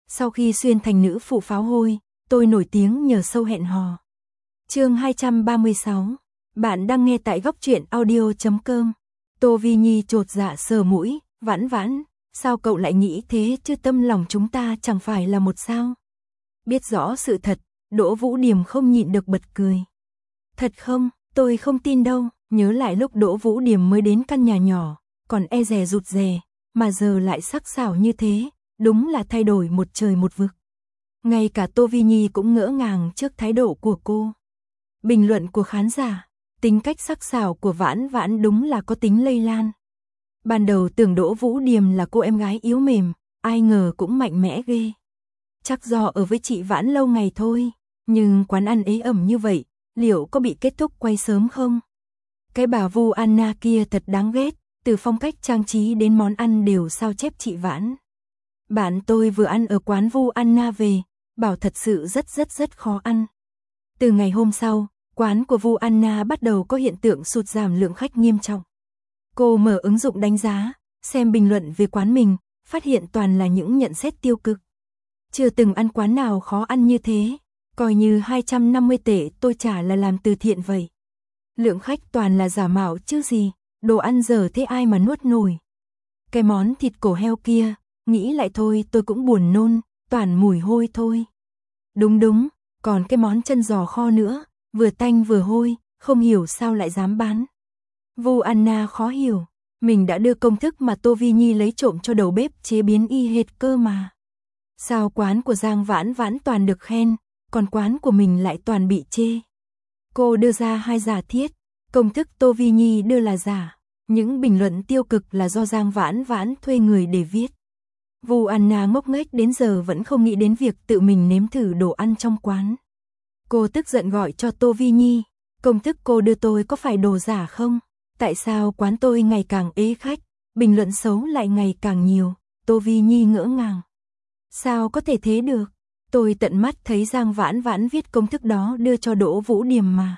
Sau khi xuyên thành nữ phụ pháo hôi, tôi nổi tiếng nhờ show hẹn hò. Chương 236. Bạn đang nghe tại góc truyện audio.com. Tô Vi Nhi chột dạ sờ mũi, Vãn Vãn, sao cậu lại nghĩ thế chứ tâm lòng chúng ta chẳng phải là một sao? Biết rõ sự thật, Đỗ Vũ Điềm không nhịn được bật cười. Thật không, tôi không tin đâu, nhớ lại lúc Đỗ Vũ Điềm mới đến căn nhà nhỏ, còn e dè rụt rè, mà giờ lại sắc sảo như thế, đúng là thay đổi một trời một vực. Ngay cả Tô Vi Nhi cũng ngỡ ngàng trước thái độ của cô. Bình luận của khán giả, tính cách sắc sảo của Vãn Vãn đúng là có tính lây lan. Ban đầu tưởng Đỗ Vũ Điềm là cô em gái yếu mềm, ai ngờ cũng mạnh mẽ ghê. Chắc do ở với chị Vãn lâu ngày thôi, nhưng quán ăn ế ẩm như vậy, liệu có bị kết thúc quay sớm không? Cái bà Vu Anna kia thật đáng ghét, từ phong cách trang trí đến món ăn đều sao chép chị Vãn. Bạn tôi vừa ăn ở quán Vu Anna về, bảo thật sự rất khó ăn. Từ ngày hôm sau, quán của Vu Anna bắt đầu có hiện tượng sụt giảm lượng khách nghiêm trọng. Cô mở ứng dụng đánh giá, xem bình luận về quán mình, phát hiện toàn là những nhận xét tiêu cực. Chưa từng ăn quán nào khó ăn như thế, coi như 250 tệ tôi trả là làm từ thiện vậy. Lượng khách toàn là giả mạo chứ gì, đồ ăn dở thế ai mà nuốt nổi. Cái món thịt cổ heo kia, nghĩ lại thôi tôi cũng buồn nôn, toàn mùi hôi thôi. Đúng, còn cái món chân giò kho nữa, vừa tanh vừa hôi, không hiểu sao lại dám bán. Vu Anna khó hiểu, mình đã đưa công thức mà Tô Vi Nhi lấy trộm cho đầu bếp chế biến y hệt cơ mà. Sao quán của Giang Vãn Vãn toàn được khen, còn quán của mình lại toàn bị chê. Cô đưa ra hai giả thiết, công thức Tô Vi Nhi đưa là giả, những bình luận tiêu cực là do Giang Vãn Vãn thuê người để viết. Vu Anna ngốc nghếch đến giờ vẫn không nghĩ đến việc tự mình nếm thử đồ ăn trong quán. Cô tức giận gọi cho Tô Vi Nhi, công thức cô đưa tôi có phải đồ giả không? Tại sao quán tôi ngày càng ế khách, bình luận xấu lại ngày càng nhiều? Tô Vi Nhi ngỡ ngàng. Sao có thể thế được? Tôi tận mắt thấy Giang Vãn Vãn viết công thức đó đưa cho Đỗ Vũ Điềm mà.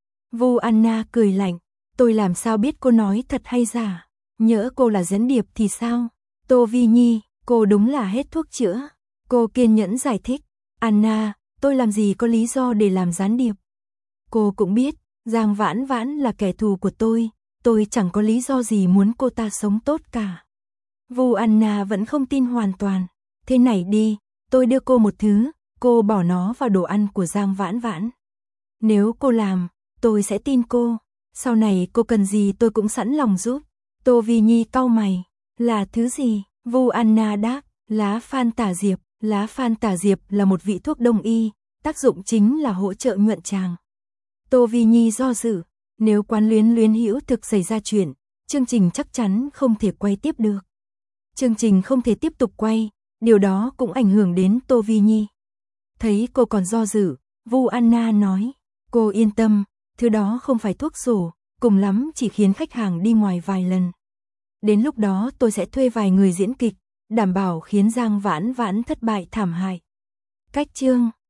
Vu Anna cười lạnh, tôi làm sao biết cô nói thật hay giả? Nhỡ cô là gián điệp thì sao? Tô Vi Nhi, cô đúng là hết thuốc chữa. Cô kiên nhẫn giải thích, Anna, tôi làm gì có lý do để làm gián điệp. Cô cũng biết, Giang Vãn Vãn là kẻ thù của tôi chẳng có lý do gì muốn cô ta sống tốt cả. Vu Anna vẫn không tin hoàn toàn. Thế này đi, tôi đưa cô một thứ, cô bỏ nó vào đồ ăn của Giang Vãn Vãn. Nếu cô làm, tôi sẽ tin cô. Sau này cô cần gì tôi cũng sẵn lòng giúp. Tô Vi Nhi cau mày, là thứ gì? Vu Anna đáp, lá phan tả diệp. Lá phan tả diệp là một vị thuốc đông y, tác dụng chính là hỗ trợ nhuận tràng. Tô Vi Nhi do dự, nếu quán Luyến Luyến Hữu thực xảy ra chuyện, chương trình chắc chắn không thể quay tiếp được. Chương trình không thể tiếp tục quay, điều đó cũng ảnh hưởng đến Tô Vi Nhi. Thấy cô còn do dự, Vu Anna nói, cô yên tâm, thứ đó không phải thuốc sổ, cùng lắm chỉ khiến khách hàng đi ngoài vài lần. Đến lúc đó tôi sẽ thuê vài người diễn kịch, đảm bảo khiến Giang Vãn Vãn thất bại thảm hại. Cách chương